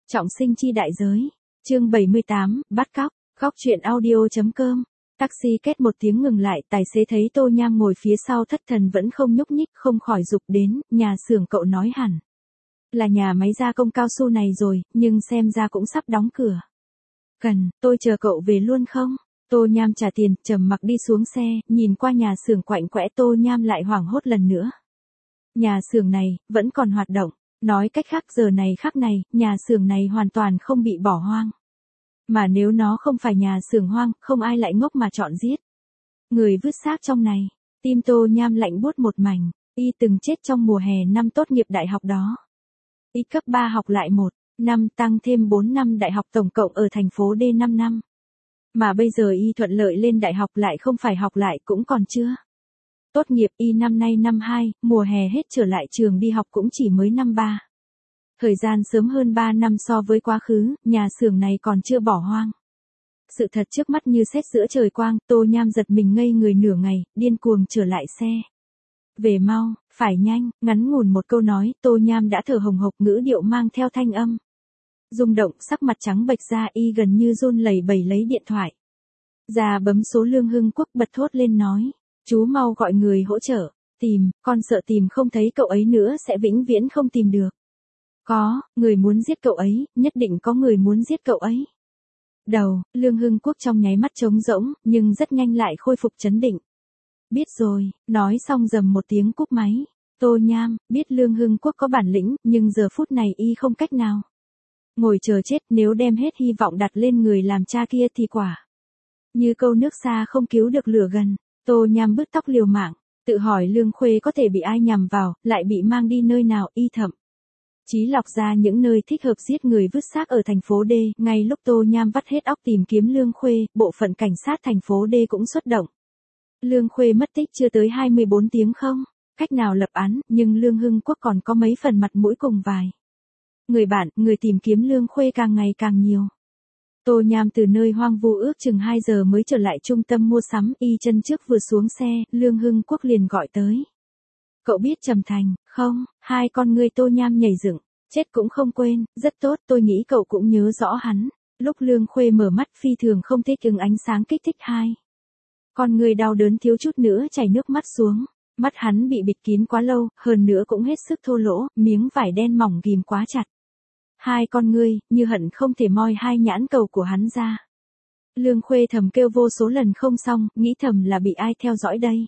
Trọng sinh chi đại giới. Chương 78, bắt cóc. Góc truyện audio.com. Taxi két một tiếng ngừng lại, tài xế thấy Tô Nham ngồi phía sau thất thần vẫn không nhúc nhích, không khỏi giục đến, nhà xưởng cậu nói hẳn là nhà máy gia công cao su này rồi, nhưng xem ra cũng sắp đóng cửa. Cần, tôi chờ cậu về luôn không? Tô Nham trả tiền, trầm mặc đi xuống xe, nhìn qua nhà xưởng quạnh quẽ, Tô Nham lại hoảng hốt lần nữa. Nhà xưởng này, vẫn còn hoạt động. Nói cách khác, giờ này khắc này, nhà xưởng này hoàn toàn không bị bỏ hoang. Mà nếu nó không phải nhà xưởng hoang, không ai lại ngốc mà chọn giết người vứt xác trong này. Tim Tô Nham lạnh buốt một mảnh. Y từng chết trong mùa hè năm tốt nghiệp đại học đó. Y cấp 3 học lại 1 năm, tăng thêm 4 năm đại học, tổng cộng ở thành phố D 5 năm. Mà bây giờ Y thuận lợi lên đại học, lại không phải học lại cũng còn chưa tốt nghiệp. Y năm nay năm 2, mùa hè hết trở lại trường đi học cũng chỉ mới năm 3. Thời gian sớm hơn 3 năm so với quá khứ, nhà xưởng này còn chưa bỏ hoang. Sự thật trước mắt như sét giữa trời quang, Tô Nham giật mình ngây người nửa ngày, điên cuồng trở lại xe. Về mau, phải nhanh, ngắn ngủn một câu nói, Tô Nham đã thở hồng hộc, ngữ điệu mang theo thanh âm rung động, sắc mặt trắng bệch ra, Y gần như run lẩy bẩy lấy điện thoại ra bấm số Lương Hưng Quốc, bật thốt lên nói, chú mau gọi người hỗ trợ, tìm, con sợ tìm không thấy cậu ấy nữa sẽ vĩnh viễn không tìm được. Có, người muốn giết cậu ấy, nhất định có người muốn giết cậu ấy. Đầu, Lương Hưng Quốc trong nháy mắt trống rỗng, nhưng rất nhanh lại khôi phục trấn định. Biết rồi, nói xong rầm một tiếng cúp máy. Tô Nham, biết Lương Hưng Quốc có bản lĩnh, nhưng giờ phút này Y không cách nào ngồi chờ chết, nếu đem hết hy vọng đặt lên người làm cha kia thì quả như câu nước xa không cứu được lửa gần. Tô Nham bứt tóc liều mạng, tự hỏi Lương Khuê có thể bị ai nhằm vào, lại bị mang đi nơi nào. Y thậm chí lọc ra những nơi thích hợp giết người vứt xác ở thành phố D. Ngay lúc Tô Nham vắt hết óc tìm kiếm Lương Khuê, bộ phận cảnh sát thành phố D cũng xuất động. Lương Khuê mất tích chưa tới 24 tiếng không cách nào lập án, nhưng Lương Hưng Quốc còn có mấy phần mặt mũi cùng vài người bạn, người tìm kiếm Lương Khuê càng ngày càng nhiều. Tô Nham từ nơi hoang vu ước chừng 2 giờ mới trở lại trung tâm mua sắm. Y chân trước vừa xuống xe, Lương Hưng Quốc liền gọi tới. Cậu biết Trầm Thành, không? Hai con ngươi Tô Nham nhảy dựng, chết cũng không quên, rất tốt, tôi nghĩ cậu cũng nhớ rõ hắn. Lúc Lương Khuê mở mắt phi thường không thích ứng ánh sáng kích thích hai con người đau đớn thiếu chút nữa chảy nước mắt xuống. Mắt hắn bị bịt kín quá lâu, hơn nữa cũng hết sức thô lỗ, miếng vải đen mỏng ghim quá chặt. Hai con ngươi, như hận không thể moi hai nhãn cầu của hắn ra. Lương Khuê thầm kêu vô số lần không xong, nghĩ thầm là bị ai theo dõi đây.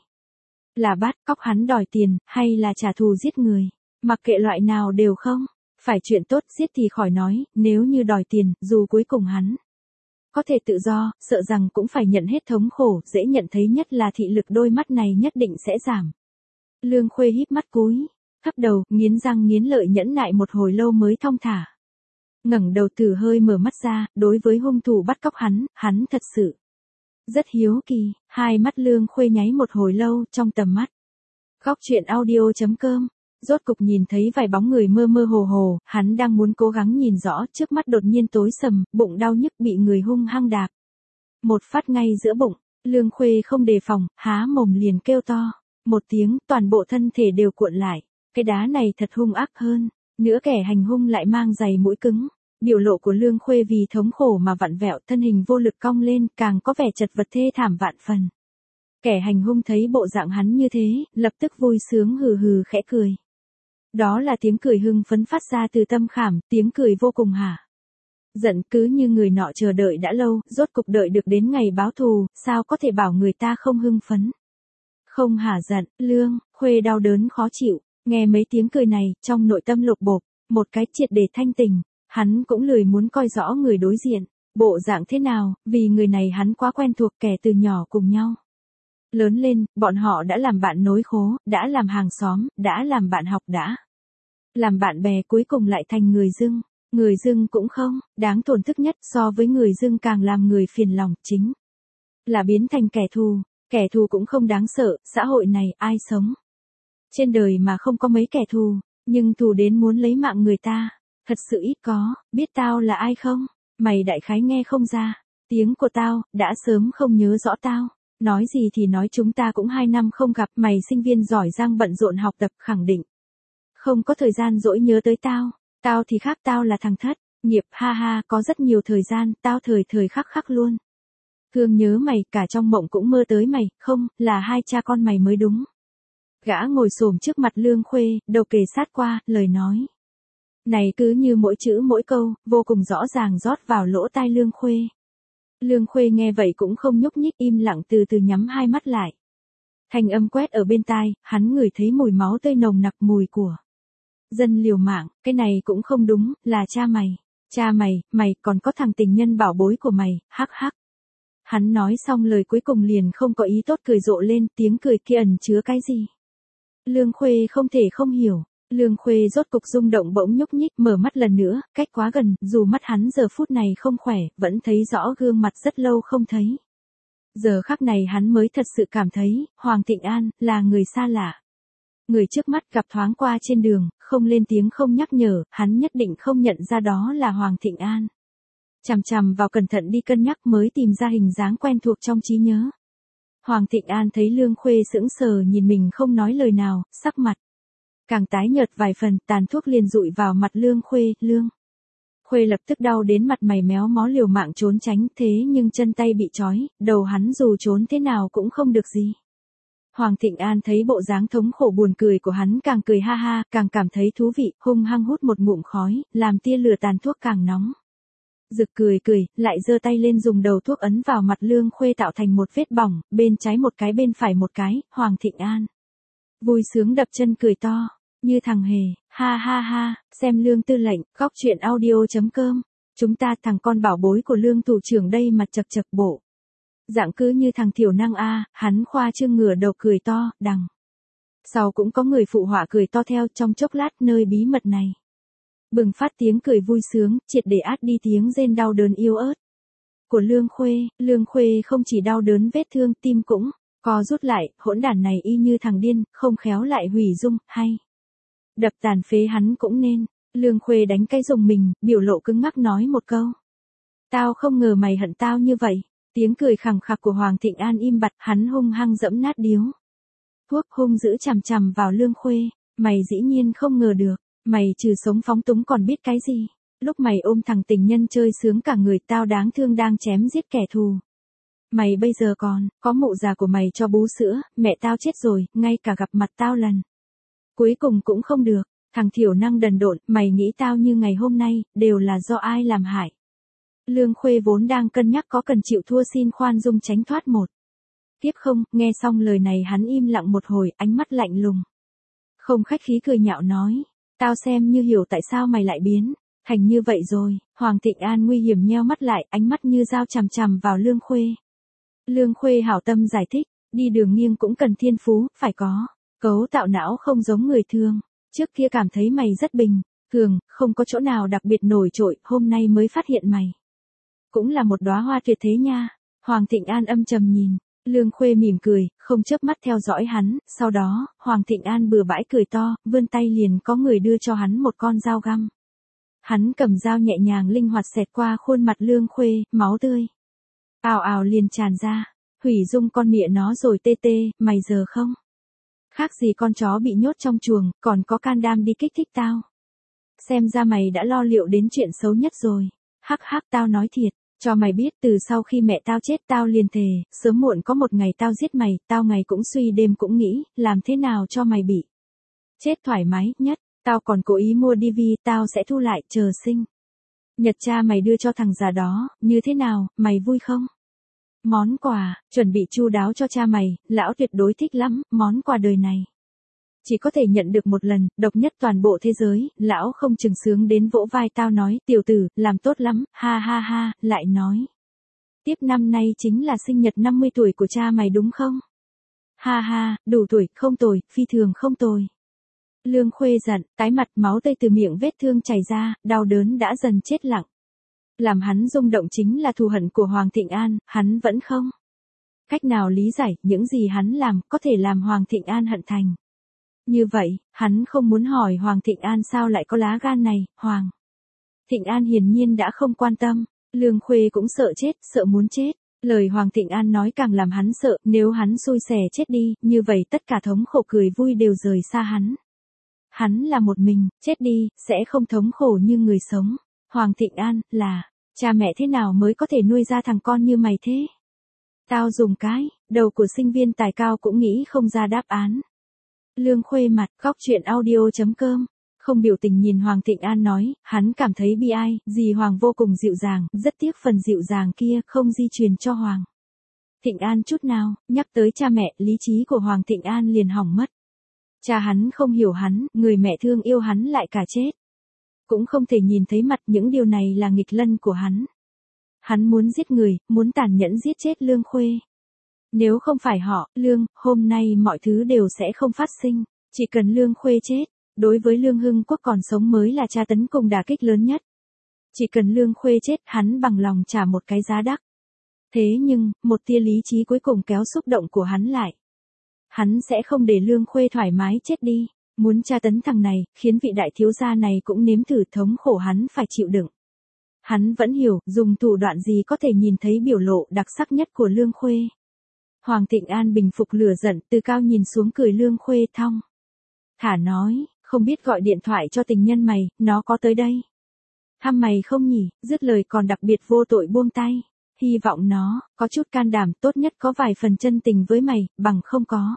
Là bắt cóc hắn đòi tiền, hay là trả thù giết người. Mặc kệ loại nào đều không. Phải chuyện tốt, giết thì khỏi nói, nếu như đòi tiền, dù cuối cùng hắn có thể tự do, sợ rằng cũng phải nhận hết thống khổ, dễ nhận thấy nhất là thị lực đôi mắt này nhất định sẽ giảm. Lương Khuê híp mắt cúi thấp đầu, nghiến răng nghiến lợi nhẫn nại một hồi lâu mới thong thả ngẩng đầu, từ hơi mở mắt ra. Đối với hung thủ bắt cóc hắn thật sự rất hiếu kỳ. Hai mắt Lương Khuê nháy một hồi lâu, trong tầm mắt góc truyện audio.com, rốt cục nhìn thấy vài bóng người mơ mơ hồ hồ. Hắn đang muốn cố gắng nhìn rõ, trước mắt đột nhiên tối sầm, bụng đau nhức, bị người hung hăng đạp một phát ngay giữa bụng. Lương Khuê không đề phòng, há mồm liền kêu to một tiếng, toàn bộ thân thể đều cuộn lại. Cái đá này thật hung ác, hơn nữa kẻ hành hung lại mang giày mũi cứng. Biểu lộ của Lương Khuê vì thống khổ mà vặn vẹo, thân hình vô lực cong lên, càng có vẻ chật vật thê thảm vạn phần. Kẻ hành hung thấy bộ dạng hắn như thế, lập tức vui sướng hừ hừ khẽ cười. Đó là tiếng cười hưng phấn phát ra từ tâm khảm, tiếng cười vô cùng hả giận, cứ như người nọ chờ đợi đã lâu, rốt cục đợi được đến ngày báo thù, sao có thể bảo người ta không hưng phấn. Không hả giận. Lương Khuê đau đớn khó chịu, nghe mấy tiếng cười này, trong nội tâm lục bộp một cái, triệt để thanh tình. Hắn cũng lười muốn coi rõ người đối diện bộ dạng thế nào, vì người này hắn quá quen thuộc, kẻ từ nhỏ cùng nhau lớn lên, bọn họ đã làm bạn nối khố, đã làm hàng xóm, đã làm bạn học, đã làm bạn bè, cuối cùng lại thành người dưng. Người dưng cũng không đáng tổn thức nhất, so với người dưng càng làm người phiền lòng, chính là biến thành kẻ thù. Kẻ thù cũng không đáng sợ, xã hội này ai sống trên đời mà không có mấy kẻ thù, nhưng thù đến muốn lấy mạng người ta thật sự ít có. Biết tao là ai không? Mày đại khái nghe không ra tiếng của tao, đã sớm không nhớ rõ tao nói gì thì nói, chúng ta cũng 2 năm không gặp, mày sinh viên giỏi giang bận rộn học tập, khẳng định không có thời gian rỗi nhớ tới tao. Tao thì khác, tao là thằng thất Nghiệp ha ha, có rất nhiều thời gian, tao thời thời khắc khắc luôn. Cương nhớ mày, cả trong mộng cũng mơ tới mày, không, là hai cha con mày mới đúng. Gã ngồi xổm trước mặt Lương Khuê, đầu kề sát qua, lời nói. Này cứ như mỗi chữ mỗi câu, vô cùng rõ ràng rót vào lỗ tai Lương Khuê. Lương Khuê nghe vậy cũng không nhúc nhích, im lặng từ từ nhắm hai mắt lại. Thanh âm quét ở bên tai, hắn ngửi thấy mùi máu tươi nồng nặc, mùi của dân liều mạng, cái này cũng không đúng, là cha mày. Cha mày còn có thằng tình nhân bảo bối của mày, hắc hắc. Hắn nói xong lời cuối cùng liền không có ý tốt, cười rộ lên, tiếng cười kia ẩn chứa cái gì. Lương Khuê không thể không hiểu. Lương Khuê rốt cục rung động, bỗng nhúc nhích, mở mắt lần nữa, cách quá gần, dù mắt hắn giờ phút này không khỏe, vẫn thấy rõ gương mặt rất lâu không thấy. Giờ khắc này hắn mới thật sự cảm thấy, Hoàng Thịnh An, là người xa lạ. Người trước mắt gặp thoáng qua trên đường, không lên tiếng không nhắc nhở, hắn nhất định không nhận ra đó là Hoàng Thịnh An. Chằm chằm vào cẩn thận đi cân nhắc mới tìm ra hình dáng quen thuộc trong trí nhớ. Hoàng Thịnh An thấy Lương Khuê sững sờ nhìn mình không nói lời nào, sắc mặt càng tái nhợt vài phần, tàn thuốc liền dụi vào mặt Lương Khuê. Lương Khuê lập tức đau đến mặt mày méo mó liều mạng trốn tránh, thế nhưng chân tay bị trói, đầu hắn dù trốn thế nào cũng không được gì. Hoàng Thịnh An thấy bộ dáng thống khổ buồn cười của hắn, càng cười ha ha, càng cảm thấy thú vị, hung hăng hút một ngụm khói, làm tia lửa tàn thuốc càng nóng. Rực cười, lại giơ tay lên dùng đầu thuốc ấn vào mặt Lương Khuê tạo thành một vết bỏng, bên trái một cái bên phải một cái. Hoàng Thịnh An vui sướng đập chân cười to, như thằng hề, ha ha ha, xem Lương Tư lệnh, góc truyện audio.com. Chúng ta thằng con bảo bối của Lương thủ trưởng đây, mặt chật chật bộ. Dạng cứ như thằng thiểu năng a, hắn khoa trương ngửa đầu cười to, đằng sau cũng có người phụ họa cười to theo. Trong chốc lát nơi bí mật này bừng phát tiếng cười vui sướng, triệt để át đi tiếng rên đau đớn yếu ớt của Lương Khuê. Lương Khuê không chỉ đau đớn vết thương, tim cũng co rút lại, hỗn đản này y như thằng điên, không khéo lại hủy dung, hay đập tàn phế hắn cũng nên. Lương Khuê đánh cái rùng mình, biểu lộ cứng ngắc nói một câu. Tao không ngờ mày hận tao như vậy. Tiếng cười khẳng khặc của Hoàng Thịnh An im bặt, hắn hung hăng dẫm nát điếu thuốc, hung dữ chằm chằm vào Lương Khuê. Mày dĩ nhiên không ngờ được, mày trừ sống phóng túng còn biết cái gì. Lúc mày ôm thằng tình nhân chơi sướng cả người, tao đáng thương đang chém giết kẻ thù. Mày bây giờ còn có mụ già của mày cho bú sữa, mẹ tao chết rồi, ngay cả gặp mặt tao lần cuối cùng cũng không được. Thằng thiểu năng đần độn, mày nghĩ tao như ngày hôm nay, đều là do ai làm hại. Lương Khuê vốn đang cân nhắc có cần chịu thua xin khoan dung tránh thoát một tiếp không, nghe xong lời này hắn im lặng một hồi, ánh mắt lạnh lùng. Không khách khí cười nhạo nói, tao xem như hiểu tại sao mày lại biến thành như vậy rồi. Hoàng Thịnh An nguy hiểm nheo mắt lại, ánh mắt như dao chằm chằm vào Lương Khuê. Lương Khuê hảo tâm giải thích, đi đường nghiêng cũng cần thiên phú, phải có cấu tạo não không giống người thường. Trước kia cảm thấy mày rất bình thường, không có chỗ nào đặc biệt nổi trội, hôm nay mới phát hiện mày cũng là một đóa hoa tuyệt thế nha. Hoàng Thịnh An âm trầm nhìn. Lương Khuê mỉm cười, không chớp mắt theo dõi hắn, sau đó, Hoàng Thịnh An bừa bãi cười to, vươn tay liền có người đưa cho hắn một con dao găm. Hắn cầm dao nhẹ nhàng linh hoạt xẹt qua khuôn mặt Lương Khuê, máu tươi ào ào liền tràn ra. Hủy dung con mẹ nó rồi tê tê, mày giờ không khác gì con chó bị nhốt trong chuồng, còn có can đảm đi kích thích tao. Xem ra mày đã lo liệu đến chuyện xấu nhất rồi. Hắc hắc, tao nói thiệt cho mày biết, từ sau khi mẹ tao chết tao liền thề, sớm muộn có một ngày tao giết mày, tao ngày cũng suy đêm cũng nghĩ, làm thế nào cho mày bị chết thoải mái nhất. Tao còn cố ý mua DV, tao sẽ thu lại, chờ sinh nhật cha mày đưa cho thằng già đó, như thế nào, mày vui không? Món quà, chuẩn bị chu đáo cho cha mày, lão tuyệt đối thích lắm, món quà đời này chỉ có thể nhận được một lần, độc nhất toàn bộ thế giới. Lão không chừng sướng đến vỗ vai tao nói, tiểu tử, làm tốt lắm, ha ha ha, lại nói tiếp năm nay chính là sinh nhật 50 tuổi của cha mày đúng không? Ha ha, đủ tuổi, không tồi, phi thường không tồi. Lương Khuê giận, tái mặt, máu tươi từ miệng vết thương chảy ra, đau đớn đã dần chết lặng. Làm hắn rung động chính là thù hận của Hoàng Thịnh An, hắn vẫn không cách nào lý giải, những gì hắn làm có thể làm Hoàng Thịnh An hận thành như vậy. Hắn không muốn hỏi Hoàng Thịnh An sao lại có lá gan này. Hoàng Thịnh An hiển nhiên đã không quan tâm. Lương Khuê cũng sợ chết, sợ muốn chết. Lời Hoàng Thịnh An nói càng làm hắn sợ, nếu hắn xui xẻ chết đi, như vậy tất cả thống khổ cười vui đều rời xa hắn. Hắn là một mình, chết đi, sẽ không thống khổ như người sống. Hoàng Thịnh An, là, cha mẹ thế nào mới có thể nuôi ra thằng con như mày thế? Tao dùng cái, đầu của sinh viên tài cao cũng nghĩ không ra đáp án. Lương Khuê mặt, góc chuyện audio.com. Không biểu tình nhìn Hoàng Thịnh An nói, hắn cảm thấy bi ai, dì Hoàng vô cùng dịu dàng, rất tiếc phần dịu dàng kia không di truyền cho Hoàng Thịnh An chút nào, nhắc tới cha mẹ, lý trí của Hoàng Thịnh An liền hỏng mất. Cha hắn không hiểu hắn, người mẹ thương yêu hắn lại cả chết. Cũng không thể nhìn thấy mặt, những điều này là nghịch lân của hắn. Hắn muốn giết người, muốn tàn nhẫn giết chết Lương Khuê. Nếu không phải họ, Lương, hôm nay mọi thứ đều sẽ không phát sinh. Chỉ cần Lương Khuê chết, đối với Lương Hưng Quốc còn sống mới là tra tấn cùng đả kích lớn nhất. Chỉ cần Lương Khuê chết, hắn bằng lòng trả một cái giá đắt. Thế nhưng, một tia lý trí cuối cùng kéo xúc động của hắn lại. Hắn sẽ không để Lương Khuê thoải mái chết đi. Muốn tra tấn thằng này, khiến vị đại thiếu gia này cũng nếm thử thống khổ hắn phải chịu đựng. Hắn vẫn hiểu, dùng thủ đoạn gì có thể nhìn thấy biểu lộ đặc sắc nhất của Lương Khuê. Hoàng Thịnh An bình phục lửa giận, từ cao nhìn xuống cười Lương Khuê thong thả nói, không biết gọi điện thoại cho tình nhân mày, nó có tới đây. Thăm mày không nhỉ, dứt lời còn đặc biệt vô tội buông tay. Hy vọng nó, có chút can đảm, tốt nhất có vài phần chân tình với mày, bằng không có.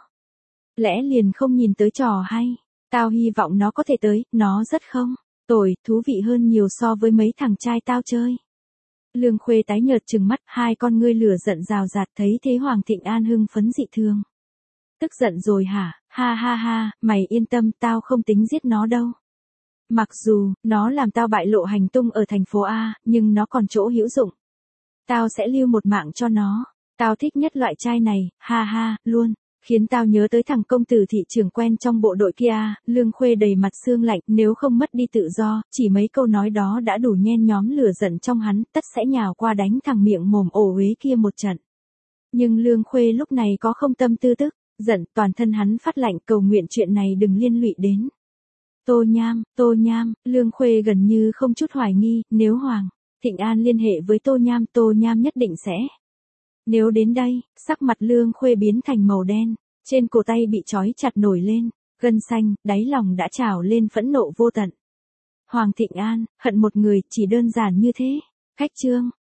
Lẽ liền không nhìn tới trò hay. Tao hy vọng nó có thể tới, nó rất không tồi, thú vị hơn nhiều so với mấy thằng trai tao chơi. Lương Khuê tái nhợt trừng mắt, hai con ngươi lửa giận rào rạt, thấy thế Hoàng Thịnh An hưng phấn dị thường. Tức giận rồi hả, ha ha ha, mày yên tâm, tao không tính giết nó đâu. Mặc dù, nó làm tao bại lộ hành tung ở thành phố A, nhưng nó còn chỗ hữu dụng. Tao sẽ lưu một mạng cho nó. Tao thích nhất loại trai này, ha ha, luôn. Khiến tao nhớ tới thằng công tử thị trường quen trong bộ đội kia. Lương Khuê đầy mặt sương lạnh, nếu không mất đi tự do, chỉ mấy câu nói đó đã đủ nhen nhóm lửa giận trong hắn, tất sẽ nhào qua đánh thằng miệng mồm ổ uế kia một trận. Nhưng Lương Khuê lúc này có không tâm tư tức, giận, toàn thân hắn phát lạnh, cầu nguyện chuyện này đừng liên lụy đến. Tô Nham, Lương Khuê gần như không chút hoài nghi, nếu Hoàng Thịnh An liên hệ với Tô Nham nhất định sẽ. Nếu đến đây, sắc mặt Lương Khuê biến thành màu đen, trên cổ tay bị trói chặt nổi lên, gân xanh, đáy lòng đã trào lên phẫn nộ vô tận. Hoàng Thịnh An, hận một người, chỉ đơn giản như thế. Khách chương.